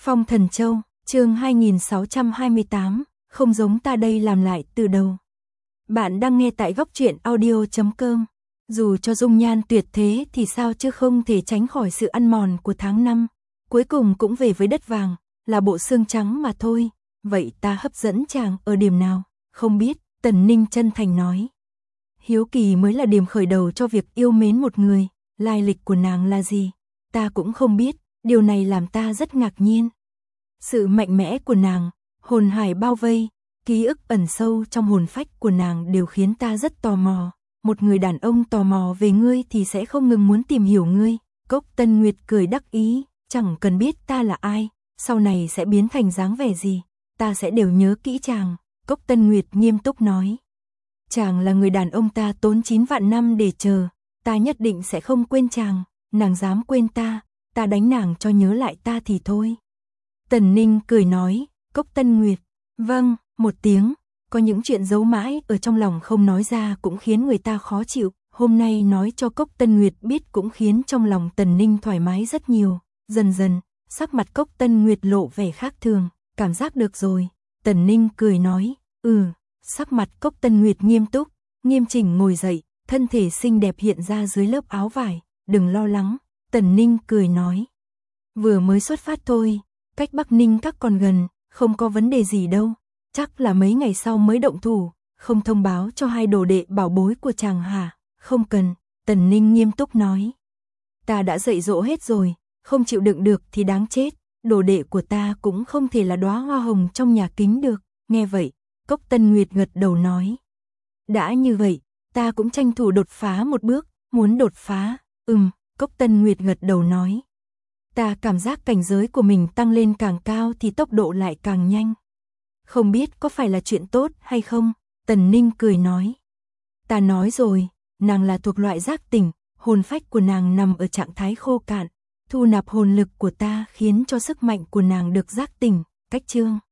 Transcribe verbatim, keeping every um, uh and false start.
Phong Thần Châu, chương hai nghìn sáu trăm hai mươi tám, không giống ta đây làm lại từ đầu. Bạn đang nghe tại góc truyện audio chấm com. Dù cho dung nhan tuyệt thế thì sao chứ không thể tránh khỏi sự ăn mòn của tháng năm. Cuối cùng cũng về với đất vàng, là bộ xương trắng mà thôi. Vậy ta hấp dẫn chàng ở điểm nào? Không biết, Tần Ninh chân thành nói. Hiếu kỳ mới là điểm khởi đầu cho việc yêu mến một người. Lai lịch của nàng là gì? Ta cũng không biết, điều này làm ta rất ngạc nhiên. Sự mạnh mẽ của nàng, hồn hải bao vây, ký ức ẩn sâu trong hồn phách của nàng đều khiến ta rất tò mò. Một người đàn ông tò mò về ngươi thì sẽ không ngừng muốn tìm hiểu ngươi. Cốc Tân Nguyệt cười đắc ý, chẳng cần biết ta là ai, sau này sẽ biến thành dáng vẻ gì, ta sẽ đều nhớ kỹ chàng. Cốc Tân Nguyệt nghiêm túc nói. Chàng là người đàn ông ta tốn chín vạn năm để chờ, ta nhất định sẽ không quên chàng, nàng dám quên ta, ta đánh nàng cho nhớ lại ta thì thôi. Tần Ninh cười nói, Cốc Tân Nguyệt, vâng, một tiếng, có những chuyện giấu mãi ở trong lòng không nói ra cũng khiến người ta khó chịu, hôm nay nói cho Cốc Tân Nguyệt biết cũng khiến trong lòng Tần Ninh thoải mái rất nhiều, dần dần, sắc mặt Cốc Tân Nguyệt lộ vẻ khác thường, cảm giác được rồi, Tần Ninh cười nói, ừ, sắc mặt Cốc Tân Nguyệt nghiêm túc, nghiêm chỉnh ngồi dậy, thân thể xinh đẹp hiện ra dưới lớp áo vải, đừng lo lắng, Tần Ninh cười nói, vừa mới xuất phát thôi. Cách Bắc Ninh các còn gần, không có vấn đề gì đâu, chắc là mấy ngày sau mới động thủ, không thông báo cho hai đồ đệ bảo bối của chàng hả? Không cần, Tần Ninh nghiêm túc nói. Ta đã dạy dỗ hết rồi, không chịu đựng được thì đáng chết, đồ đệ của ta cũng không thể là đóa hoa hồng trong nhà kính được, nghe vậy, Cốc Tân Nguyệt gật đầu nói. Đã như vậy, ta cũng tranh thủ đột phá một bước, muốn đột phá, ừm, Cốc Tân Nguyệt gật đầu nói. Ta cảm giác cảnh giới của mình tăng lên càng cao thì tốc độ lại càng nhanh. Không biết có phải là chuyện tốt hay không? Tần Ninh cười nói. Ta nói rồi, nàng là thuộc loại giác tỉnh, hồn phách của nàng nằm ở trạng thái khô cạn. Thu nạp hồn lực của ta khiến cho sức mạnh của nàng được giác tỉnh, cách chương.